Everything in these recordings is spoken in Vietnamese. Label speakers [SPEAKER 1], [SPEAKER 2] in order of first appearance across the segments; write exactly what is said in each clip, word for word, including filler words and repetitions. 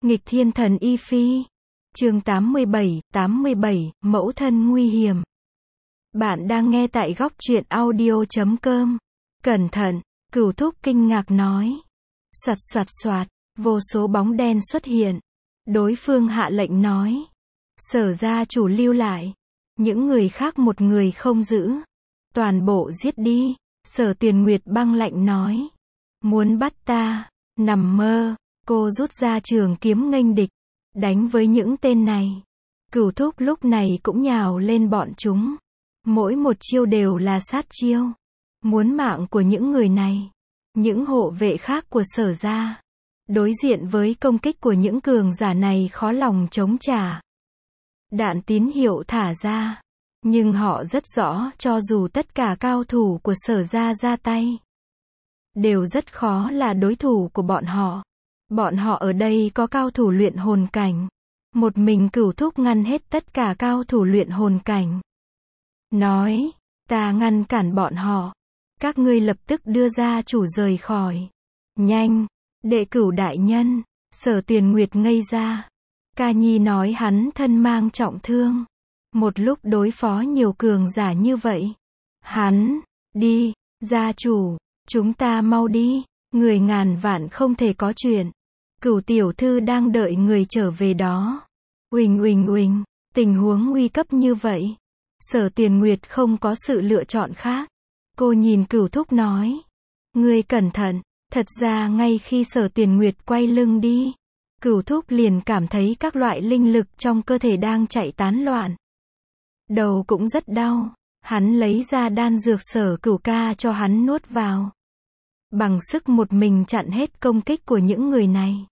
[SPEAKER 1] Nghịch thiên thần Y Phi. Chương tám mươi bảy, tám mươi bảy, mẫu thân nguy hiểm. Bạn đang nghe tại góc truyện audio chấm com. Cẩn thận, Cửu Thúc kinh ngạc nói. Soạt soạt soạt, vô số bóng đen xuất hiện. Đối phương hạ lệnh nói. Sở gia chủ lưu lại. Những người khác một người không giữ. Toàn bộ giết đi. Sở Tiền Nguyệt băng lạnh nói. Muốn bắt ta, nằm mơ. Cô rút ra trường kiếm nghênh địch. Đánh với những tên này. Cửu Thúc lúc này cũng nhào lên bọn chúng. Mỗi một chiêu đều là sát chiêu. Muốn mạng của những người này. Những hộ vệ khác của Sở gia. Đối diện với công kích của những cường giả này khó lòng chống trả. Đạn tín hiệu thả ra. Nhưng họ rất rõ cho dù tất cả cao thủ của Sở gia ra tay. Đều rất khó là đối thủ của bọn họ. Bọn họ ở đây có cao thủ luyện hồn cảnh. Một mình Cửu Thúc ngăn hết tất cả cao thủ luyện hồn cảnh. Nói, ta ngăn cản bọn họ. Các ngươi lập tức đưa gia chủ rời khỏi. Nhanh, đệ Cửu đại nhân. Sở Tiền Nguyệt ngây ra. Ca Nhi nói hắn thân mang trọng thương. Một lúc đối phó nhiều cường giả như vậy. Hắn, đi, gia chủ, chúng ta mau đi. Người ngàn vạn không thể có chuyện. Cửu tiểu thư đang đợi người trở về đó. Uỳnh uỳnh uỳnh, tình huống nguy cấp như vậy. Sở Tiền Nguyệt không có sự lựa chọn khác. Cô nhìn Cửu Thúc nói. Ngươi cẩn thận. Thật ra ngay khi Sở Tiền Nguyệt quay lưng đi. Cửu Thúc liền cảm thấy các loại linh lực trong cơ thể đang chạy tán loạn. Đầu cũng rất đau. Hắn lấy ra đan dược Sở Cửu ca cho hắn nuốt vào. Bằng sức một mình chặn hết công kích của những người này.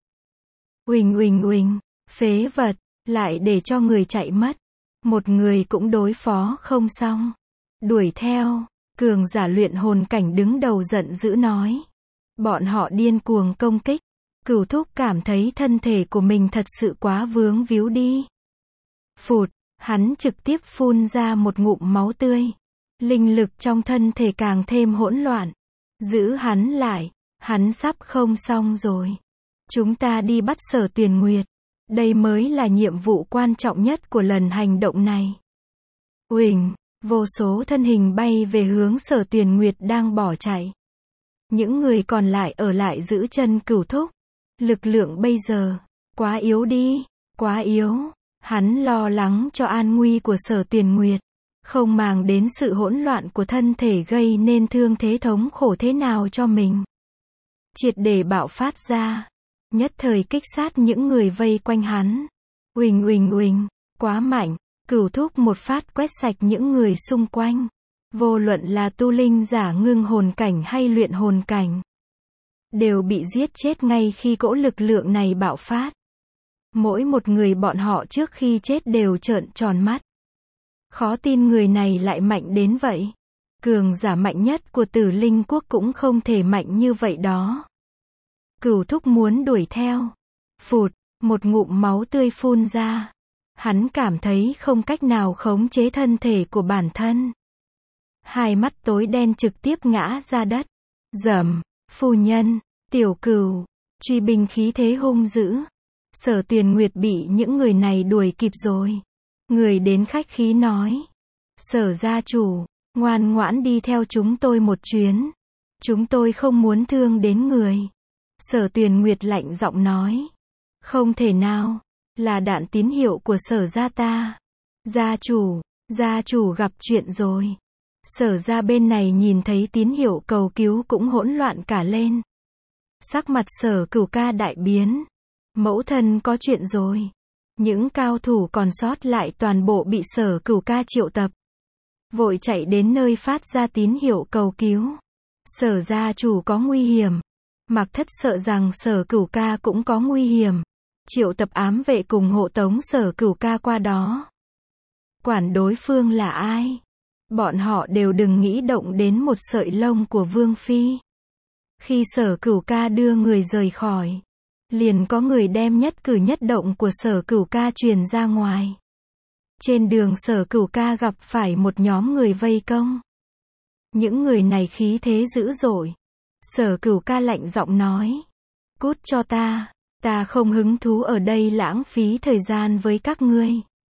[SPEAKER 1] Uỳnh uỳnh uỳnh, phế vật, lại để cho người chạy mất. Một người cũng đối phó không xong. Đuổi theo, cường giả luyện hồn cảnh đứng đầu giận dữ nói. Bọn họ điên cuồng công kích. Cửu Thúc cảm thấy thân thể của mình thật sự quá vướng víu đi. Phụt, hắn trực tiếp phun ra một ngụm máu tươi. Linh lực trong thân thể càng thêm hỗn loạn. Giữ hắn lại, hắn sắp không xong rồi. Chúng ta đi bắt Sở Tiền Nguyệt. Đây mới là nhiệm vụ quan trọng nhất của lần hành động này. Uỳnh, vô số thân hình bay về hướng Sở Tiền Nguyệt đang bỏ chạy. Những người còn lại ở lại giữ chân Cửu Thúc. Lực lượng bây giờ, quá yếu đi, quá yếu. Hắn lo lắng cho an nguy của Sở Tiền Nguyệt. Không màng đến sự hỗn loạn của thân thể gây nên thương thế thống khổ thế nào cho mình. Triệt để bạo phát ra. Nhất thời kích sát những người vây quanh hắn. Uỳnh uỳnh uỳnh, quá mạnh. Cửu Thúc một phát quét sạch những người xung quanh. Vô luận là tu linh giả ngưng hồn cảnh hay luyện hồn cảnh. Đều bị giết chết ngay khi cỗ lực lượng này bạo phát. Mỗi một người bọn họ trước khi chết đều trợn tròn mắt. Khó tin người này lại mạnh đến vậy. Cường giả mạnh nhất của Tử Linh quốc cũng không thể mạnh như vậy đó. Cửu Thúc muốn đuổi theo. Phụt, một ngụm máu tươi phun ra. Hắn cảm thấy không cách nào khống chế thân thể của bản thân. Hai mắt tối đen trực tiếp ngã ra đất. Dầm, phu nhân, tiểu Cửu, truy binh khí thế hung dữ. Sở Tiền Nguyệt bị những người này đuổi kịp rồi. Người đến khách khí nói. Sở gia chủ, ngoan ngoãn đi theo chúng tôi một chuyến. Chúng tôi không muốn thương đến người. Sở Tiền Nguyệt lạnh giọng nói. Không thể nào, là đạn tín hiệu của Sở gia ta. Gia chủ, gia chủ gặp chuyện rồi. Sở gia bên này nhìn thấy tín hiệu cầu cứu cũng hỗn loạn cả lên. Sắc mặt Sở Cửu ca đại biến. Mẫu thân có chuyện rồi. Những cao thủ còn sót lại toàn bộ bị Sở Cửu ca triệu tập. Vội chạy đến nơi phát ra tín hiệu cầu cứu. Sở gia chủ có nguy hiểm. Mạc Thất sợ rằng Sở Cửu ca cũng có nguy hiểm. Triệu tập ám vệ cùng hộ tống Sở Cửu ca qua đó. Quản đối phương là ai? Bọn họ đều đừng nghĩ động đến một sợi lông của Vương Phi. Khi Sở Cửu ca đưa người rời khỏi. Liền có người đem nhất cử nhất động của Sở Cửu ca truyền ra ngoài. Trên đường Sở Cửu ca gặp phải một nhóm người vây công. Những người này khí thế dữ dội. Sở Cửu ca lạnh giọng nói. Cút cho ta. Ta không hứng thú ở đây lãng phí thời gian với các ngươi.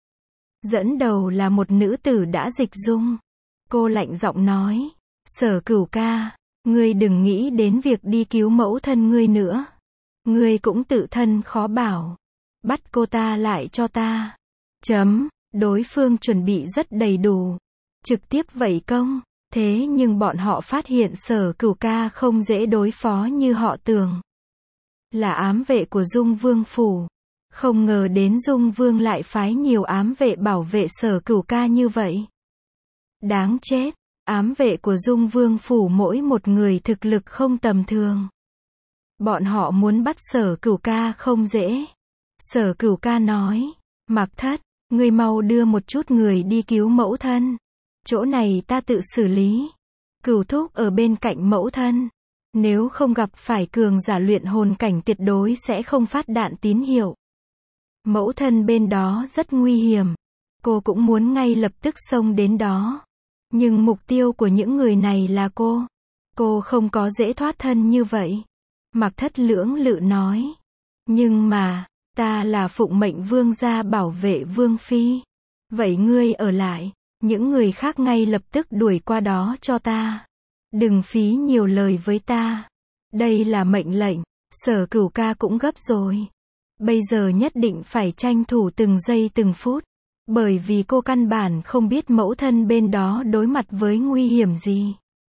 [SPEAKER 1] Dẫn đầu là một nữ tử đã dịch dung. Cô lạnh giọng nói, Sở Cửu ca, ngươi đừng nghĩ đến việc đi cứu mẫu thân ngươi nữa. Ngươi cũng tự thân khó bảo. Bắt cô ta lại cho ta. Chấm, đối phương chuẩn bị rất đầy đủ. Trực tiếp vẩy công. Thế nhưng bọn họ phát hiện Sở Cửu ca không dễ đối phó như họ tưởng. Là ám vệ của Dung Vương phủ. Không ngờ đến Dung Vương lại phái nhiều ám vệ bảo vệ Sở Cửu ca như vậy. Đáng chết, ám vệ của Dung Vương phủ mỗi một người thực lực không tầm thường. Bọn họ muốn bắt Sở Cửu ca không dễ. Sở Cửu ca nói, Mặc Thất, ngươi mau đưa một chút người đi cứu mẫu thân. Chỗ này ta tự xử lý. Cửu thúc ở bên cạnh mẫu thân. Nếu không gặp phải cường giả luyện hồn cảnh tuyệt đối sẽ không phát đạn tín hiệu. Mẫu thân bên đó rất nguy hiểm. Cô cũng muốn ngay lập tức xông đến đó. Nhưng mục tiêu của những người này là cô. Cô không có dễ thoát thân như vậy. Mặc Thất lưỡng lự nói. Nhưng mà, ta là phụng mệnh vương gia bảo vệ vương phi. Vậy ngươi ở lại. Những người khác ngay lập tức đuổi qua đó cho ta. Đừng phí nhiều lời với ta. Đây là mệnh lệnh. Sở Cửu ca cũng gấp rồi. Bây giờ nhất định phải tranh thủ từng giây từng phút. Bởi vì cô căn bản không biết mẫu thân bên đó đối mặt với nguy hiểm gì.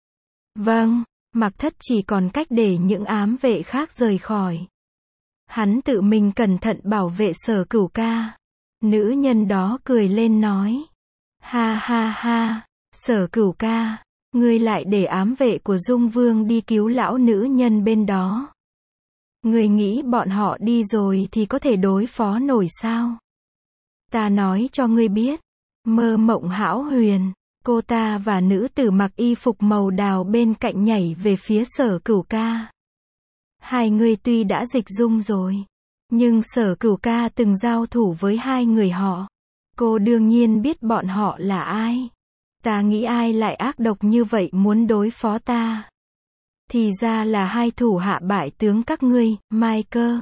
[SPEAKER 1] Vâng, Mặc Thất chỉ còn cách để những ám vệ khác rời khỏi. Hắn tự mình cẩn thận bảo vệ Sở Cửu ca. Nữ nhân đó cười lên nói. Ha ha ha, Sở Cửu ca, ngươi lại để ám vệ của Dung Vương đi cứu lão nữ nhân bên đó. Ngươi nghĩ bọn họ đi rồi thì có thể đối phó nổi sao? Ta nói cho ngươi biết, Mơ Mộng Hão Huyền, cô ta và nữ tử mặc y phục màu đào bên cạnh nhảy về phía Sở Cửu ca. Hai người tuy đã dịch dung rồi, nhưng Sở Cửu ca từng giao thủ với hai người họ. Cô đương nhiên biết bọn họ là ai. Ta nghĩ ai lại ác độc như vậy muốn đối phó ta. Thì ra là hai thủ hạ bại tướng các ngươi, Mai Cơ.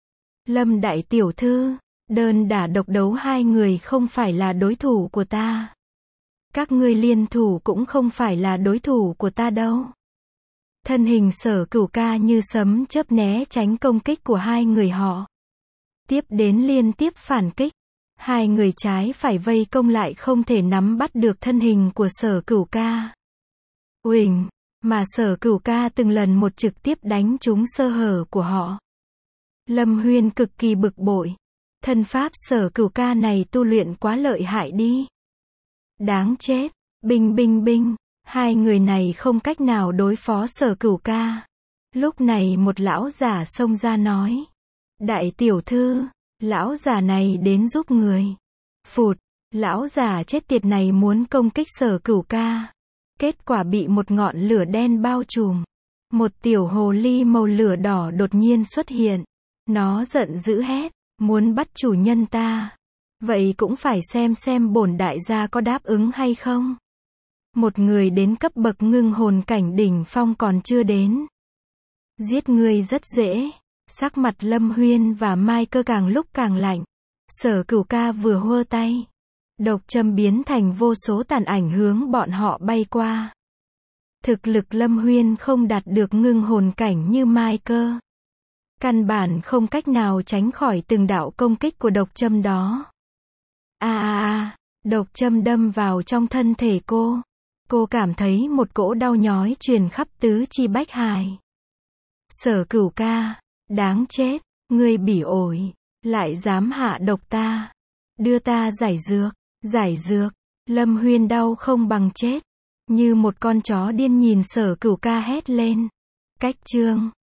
[SPEAKER 1] Lâm đại tiểu thư, đơn đả độc đấu hai người không phải là đối thủ của ta. Các ngươi liên thủ cũng không phải là đối thủ của ta đâu. Thân hình Sở Cửu ca như sấm chớp né tránh công kích của hai người họ. Tiếp đến liên tiếp phản kích. Hai người trái phải vây công lại không thể nắm bắt được thân hình của Sở Cửu ca. Uỳnh, mà Sở Cửu ca từng lần một trực tiếp đánh trúng sơ hở của họ. Lâm Huyên cực kỳ bực bội. Thân pháp Sở Cửu ca này tu luyện quá lợi hại đi. Đáng chết, binh binh binh, hai người này không cách nào đối phó Sở Cửu ca. Lúc này một lão giả xông ra nói. Đại tiểu thư, lão già này đến giúp người. Phụt, lão già chết tiệt này muốn công kích Sở Cửu ca. Kết quả bị một ngọn lửa đen bao trùm. Một tiểu hồ ly màu lửa đỏ đột nhiên xuất hiện. Nó giận dữ hét, muốn bắt chủ nhân ta. Vậy cũng phải xem xem bổn đại gia có đáp ứng hay không. Một người đến cấp bậc ngưng hồn cảnh đỉnh phong còn chưa đến. Giết người rất dễ. Sắc mặt Lâm Huyên và Mai Cơ càng lúc càng lạnh. Sở Cửu ca vừa hơ tay. Độc châm biến thành vô số tàn ảnh hướng bọn họ bay qua. Thực lực Lâm Huyên không đạt được ngưng hồn cảnh như Mai Cơ. Căn bản không cách nào tránh khỏi từng đạo công kích của độc châm đó. A a a, độc châm đâm vào trong thân thể cô. Cô cảm thấy một cỗ đau nhói truyền khắp tứ chi bách hài. Sở Cửu ca, đáng chết, ngươi bỉ ổi, lại dám hạ độc ta. Đưa ta giải dược, giải dược. Lâm Huyên đau không bằng chết. Như một con chó điên nhìn Sở Cửu ca hét lên. Cách chương